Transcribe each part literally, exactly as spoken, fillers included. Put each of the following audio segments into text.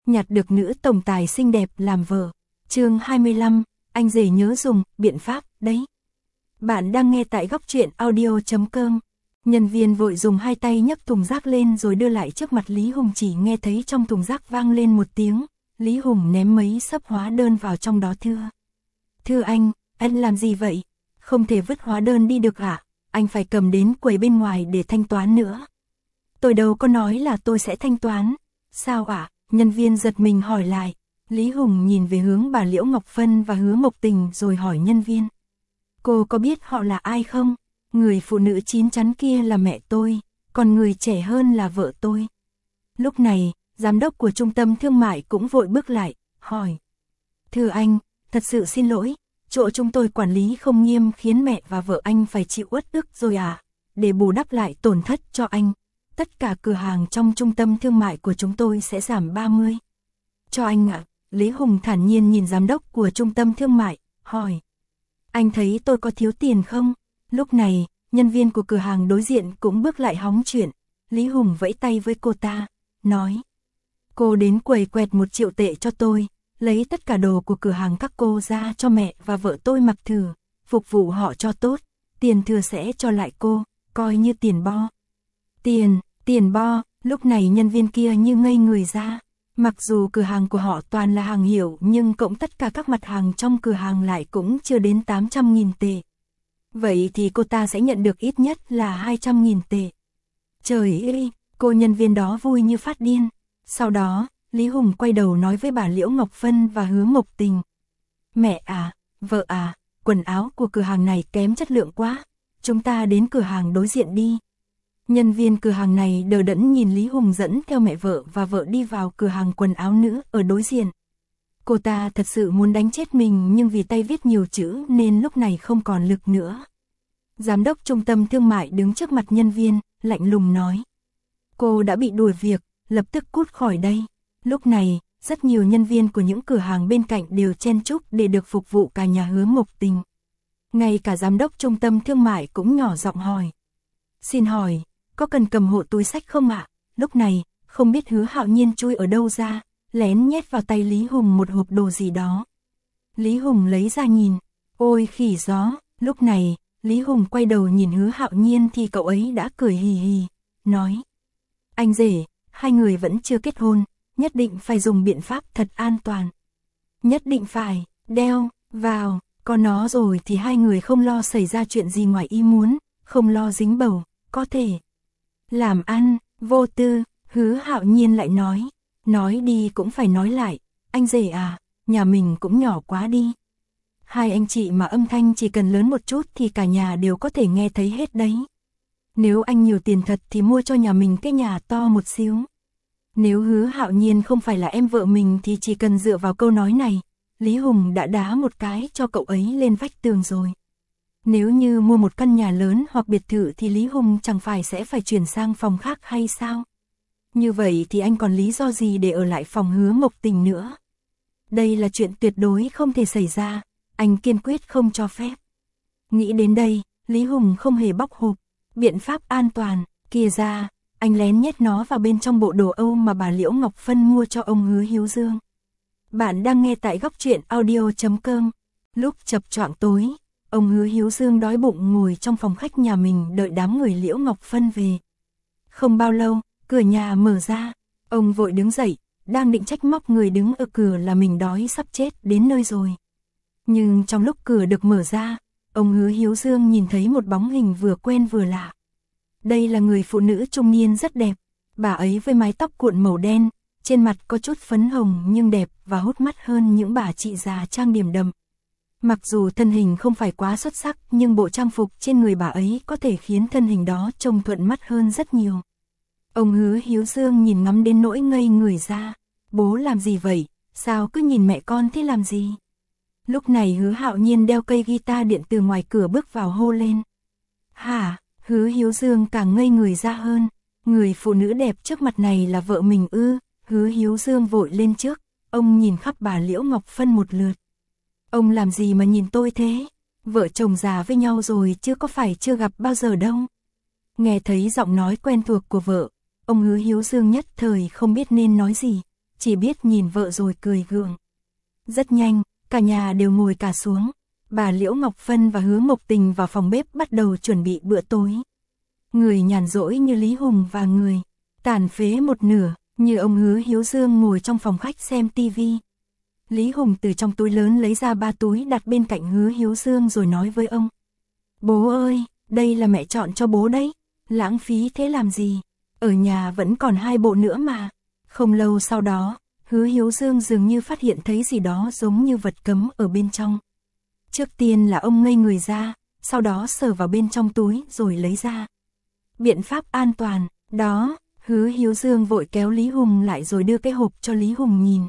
nhặt được nữ tổng tài xinh đẹp làm vợ. Chương hai mươi lăm, anh rể nhớ dùng biện pháp đấy. Bạn đang nghe tại góc truyện audio chấm com. Nhân viên vội dùng hai tay nhấc thùng rác lên rồi đưa lại trước mặt Lý Hùng, chỉ nghe thấy trong thùng rác vang lên một tiếng. Lý Hùng ném mấy xấp hóa đơn vào trong đó. Thưa, thưa anh, anh làm gì vậy? Không thể vứt hóa đơn đi được ạ, à? Anh phải cầm đến quầy bên ngoài để thanh toán nữa. Tôi đâu có nói là tôi sẽ thanh toán. Sao ạ? À? Nhân viên giật mình hỏi lại. Lý Hùng nhìn về hướng bà Liễu Ngọc Phân và Hứa Mộc Tình rồi hỏi nhân viên. Cô có biết họ là ai không? Người phụ nữ chín chắn kia là mẹ tôi, còn người trẻ hơn là vợ tôi. Lúc này, giám đốc của trung tâm thương mại cũng vội bước lại, hỏi. Thưa anh, thật sự xin lỗi, chỗ chúng tôi quản lý không nghiêm khiến mẹ và vợ anh phải chịu uất ức rồi à. Để bù đắp lại tổn thất cho anh, tất cả cửa hàng trong trung tâm thương mại của chúng tôi sẽ giảm ba mươi. Cho anh ạ. À? Lý Hùng thản nhiên nhìn giám đốc của trung tâm thương mại, hỏi. Anh thấy tôi có thiếu tiền không? Lúc này, nhân viên của cửa hàng đối diện cũng bước lại hóng chuyện. Lý Hùng vẫy tay với cô ta, nói. Cô đến quầy quẹt một triệu tệ cho tôi, lấy tất cả đồ của cửa hàng các cô ra cho mẹ và vợ tôi mặc thử, phục vụ họ cho tốt, tiền thừa sẽ cho lại cô, coi như tiền bo. Tiền, tiền bo, lúc này nhân viên kia như ngây người ra. Mặc dù cửa hàng của họ toàn là hàng hiệu nhưng cộng tất cả các mặt hàng trong cửa hàng lại cũng chưa đến tám trăm nghìn tệ. Vậy thì cô ta sẽ nhận được ít nhất là hai trăm nghìn tệ. Trời ơi, cô nhân viên đó vui như phát điên. Sau đó, Lý Hùng quay đầu nói với bà Liễu Ngọc Phân và Hứa Mộc Tình. Mẹ à, vợ à, quần áo của cửa hàng này kém chất lượng quá. Chúng ta đến cửa hàng đối diện đi. Nhân viên cửa hàng này đờ đẫn nhìn Lý Hùng dẫn theo mẹ vợ và vợ đi vào cửa hàng quần áo nữ ở đối diện. Cô ta thật sự muốn đánh chết mình nhưng vì tay viết nhiều chữ nên lúc này không còn lực nữa. Giám đốc trung tâm thương mại đứng trước mặt nhân viên, lạnh lùng nói. Cô đã bị đuổi việc, lập tức cút khỏi đây. Lúc này, rất nhiều nhân viên của những cửa hàng bên cạnh đều chen chúc để được phục vụ cả nhà Hứa Mộc Tình. Ngay cả giám đốc trung tâm thương mại cũng nhỏ giọng hỏi. Xin hỏi, có cần cầm hộ túi sách không ạ? À? Lúc này, không biết Hứa Hạo Nhiên chui ở đâu ra, lén nhét vào tay Lý Hùng một hộp đồ gì đó. Lý Hùng lấy ra nhìn, ôi khỉ gió, lúc này, Lý Hùng quay đầu nhìn Hứa Hạo Nhiên thì cậu ấy đã cười hì hì, nói. Anh rể, hai người vẫn chưa kết hôn, nhất định phải dùng biện pháp thật an toàn. Nhất định phải, đeo, vào, có nó rồi thì hai người không lo xảy ra chuyện gì ngoài ý muốn, không lo dính bầu, có thể. Làm ăn, vô tư, Hứa Hạo Nhiên lại nói. Nói đi cũng phải nói lại, anh rể à, nhà mình cũng nhỏ quá đi. Hai anh chị mà âm thanh chỉ cần lớn một chút thì cả nhà đều có thể nghe thấy hết đấy. Nếu anh nhiều tiền thật thì mua cho nhà mình cái nhà to một xíu. Nếu Hứa Hạo Nhiên không phải là em vợ mình thì chỉ cần dựa vào câu nói này, Lý Hùng đã đá một cái cho cậu ấy lên vách tường rồi. Nếu như mua một căn nhà lớn hoặc biệt thự thì Lý Hùng chẳng phải sẽ phải chuyển sang phòng khác hay sao? Như vậy thì anh còn lý do gì để ở lại phòng Hứa Mộc Tình nữa? Đây là chuyện tuyệt đối không thể xảy ra, anh kiên quyết không cho phép. Nghĩ đến đây, Lý Hùng không hề bóc hộp, biện pháp an toàn, kia ra, anh lén nhét nó vào bên trong bộ đồ Âu mà bà Liễu Ngọc Phân mua cho ông Hứa Hiếu Dương. Bạn đang nghe tại góc truyện audio chấm com. Lúc chập choạng tối, ông Hứa Hiếu Dương đói bụng ngồi trong phòng khách nhà mình đợi đám người Liễu Ngọc Phân về. Không bao lâu, cửa nhà mở ra, ông vội đứng dậy, đang định trách móc người đứng ở cửa là mình đói sắp chết đến nơi rồi. Nhưng trong lúc cửa được mở ra, ông Hứa Hiếu Dương nhìn thấy một bóng hình vừa quen vừa lạ. Đây là người phụ nữ trung niên rất đẹp, bà ấy với mái tóc cuộn màu đen, trên mặt có chút phấn hồng nhưng đẹp và hút mắt hơn những bà chị già trang điểm đậm. Mặc dù thân hình không phải quá xuất sắc nhưng bộ trang phục trên người bà ấy có thể khiến thân hình đó trông thuận mắt hơn rất nhiều. Ông Hứa Hiếu Dương nhìn ngắm đến nỗi ngây người ra. Bố làm gì vậy? Sao cứ nhìn mẹ con thế làm gì? Lúc này Hứa Hạo Nhiên đeo cây guitar điện từ ngoài cửa bước vào hô lên. Hả? Hứa Hiếu Dương càng ngây người ra hơn. Người phụ nữ đẹp trước mặt này là vợ mình ư? Hứa Hiếu Dương vội lên trước. Ông nhìn khắp bà Liễu Ngọc Phân một lượt. Ông làm gì mà nhìn tôi thế? Vợ chồng già với nhau rồi chứ có phải chưa gặp bao giờ đâu. Nghe thấy giọng nói quen thuộc của vợ, ông Hứa Hiếu Dương nhất thời không biết nên nói gì. chỉ biết nhìn vợ rồi cười gượng. Rất nhanh, cả nhà đều ngồi cả xuống. Bà Liễu Ngọc Phân và Hứa Mộc Tình vào phòng bếp bắt đầu chuẩn bị bữa tối. Người nhàn rỗi như Lý Hùng và người tàn phế một nửa, như ông Hứa Hiếu Dương ngồi trong phòng khách xem tivi. Lý Hùng từ trong túi lớn lấy ra ba túi đặt bên cạnh Hứa Hiếu Dương rồi nói với ông. Bố ơi, đây là mẹ chọn cho bố đấy, lãng phí thế làm gì, ở nhà vẫn còn hai bộ nữa mà. Không lâu sau đó, Hứa Hiếu Dương dường như phát hiện thấy gì đó giống như vật cấm ở bên trong. Trước tiên là ông ngây người ra, sau đó sờ vào bên trong túi rồi lấy ra. Biện pháp an toàn, đó, Hứa Hiếu Dương vội kéo Lý Hùng lại rồi đưa cái hộp cho Lý Hùng nhìn.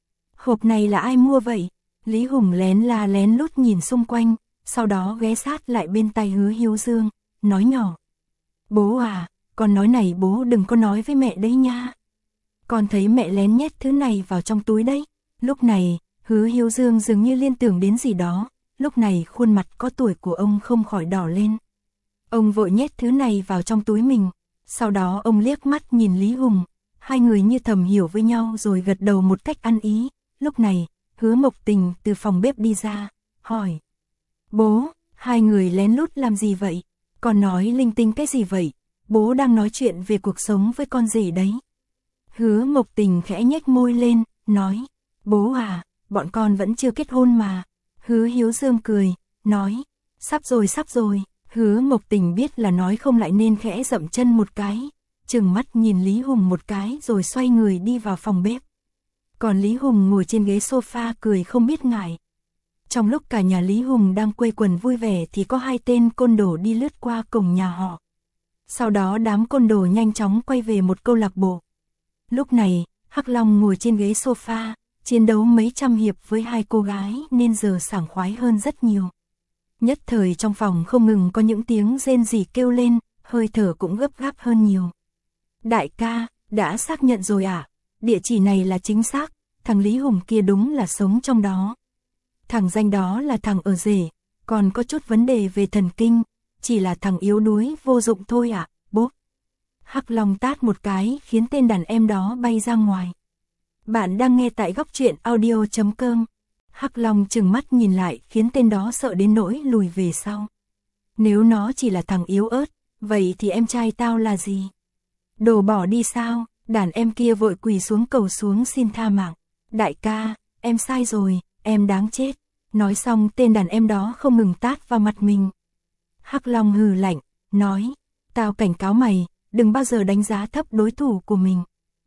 Hộp này là ai mua vậy? Lý Hùng lén la lén lút nhìn xung quanh, sau đó ghé sát lại bên tai Hứa Hiếu Dương, nói nhỏ. Bố à, con nói này bố đừng có nói với mẹ đấy nha. Con thấy mẹ lén nhét thứ này vào trong túi đấy. Lúc này, Hứa Hiếu Dương dường như liên tưởng đến gì đó, lúc này khuôn mặt có tuổi của ông không khỏi đỏ lên. Ông vội nhét thứ này vào trong túi mình, sau đó ông liếc mắt nhìn Lý Hùng, hai người như thầm hiểu với nhau rồi gật đầu một cách ăn ý. Lúc này, Hứa Mộc Tình từ phòng bếp đi ra, hỏi. Bố, hai người lén lút làm gì vậy? Con nói linh tinh cái gì vậy? Bố đang nói chuyện về cuộc sống với con rể đấy. Hứa Mộc Tình khẽ nhếch môi lên, nói. Bố à, bọn con vẫn chưa kết hôn mà. Hứa Hiếu Dương cười, nói. Sắp rồi sắp rồi. Hứa Mộc Tình biết là nói không lại nên khẽ dậm chân một cái, trừng mắt nhìn Lý Hùng một cái rồi xoay người đi vào phòng bếp. Còn Lý Hùng ngồi trên ghế sofa cười không biết ngại. Trong lúc cả nhà Lý Hùng đang quây quần vui vẻ thì có hai tên côn đồ đi lướt qua cổng nhà họ. Sau đó đám côn đồ nhanh chóng quay về một câu lạc bộ. Lúc này, Hắc Long ngồi trên ghế sofa, chiến đấu mấy trăm hiệp với hai cô gái nên giờ sảng khoái hơn rất nhiều. Nhất thời trong phòng không ngừng có những tiếng rên rỉ kêu lên, hơi thở cũng gấp gáp hơn nhiều. Đại ca, đã xác nhận rồi à? Địa chỉ này là chính xác, thằng Lý Hùng kia đúng là sống trong đó. Thằng danh đó là thằng ở rể, còn có chút vấn đề về thần kinh, chỉ là thằng yếu đuối vô dụng thôi ạ, à, bố. Hắc Long tát một cái khiến tên đàn em đó bay ra ngoài. Bạn đang nghe tại góc truyện audio chấm com. Hắc Long trừng mắt nhìn lại khiến tên đó sợ đến nỗi lùi về sau. Nếu nó chỉ là thằng yếu ớt, vậy thì em trai tao là gì? Đồ bỏ đi sao? Đàn em kia vội quỳ xuống cầu xuống xin tha mạng. Đại ca, em sai rồi, em đáng chết. Nói xong tên đàn em đó không ngừng tát vào mặt mình. Hắc Long hừ lạnh, nói, tao cảnh cáo mày, đừng bao giờ đánh giá thấp đối thủ của mình.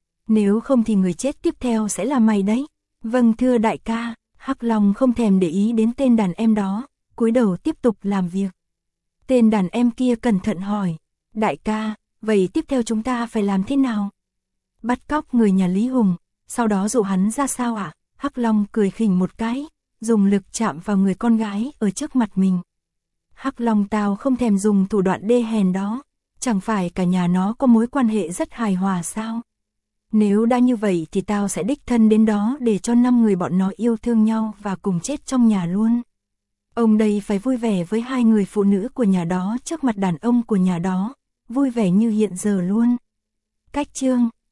Nếu không thì người chết tiếp theo sẽ là mày đấy. Vâng thưa đại ca. Hắc Long không thèm để ý đến tên đàn em đó, cúi đầu tiếp tục làm việc. Tên đàn em kia cẩn thận hỏi, đại ca, vậy tiếp theo chúng ta phải làm thế nào? Bắt cóc người nhà Lý Hùng, sau đó dụ hắn ra sao ạ? À? Hắc Long cười khỉnh một cái, dùng lực chạm vào người con gái ở trước mặt mình. Hắc Long tao không thèm dùng thủ đoạn đê hèn đó, chẳng phải cả nhà nó có mối quan hệ rất hài hòa sao? Nếu đã như vậy thì tao sẽ đích thân đến đó để cho năm người bọn nó yêu thương nhau và cùng chết trong nhà luôn. Ông đây phải vui vẻ với hai người phụ nữ của nhà đó trước mặt đàn ông của nhà đó, vui vẻ như hiện giờ luôn. Cách chương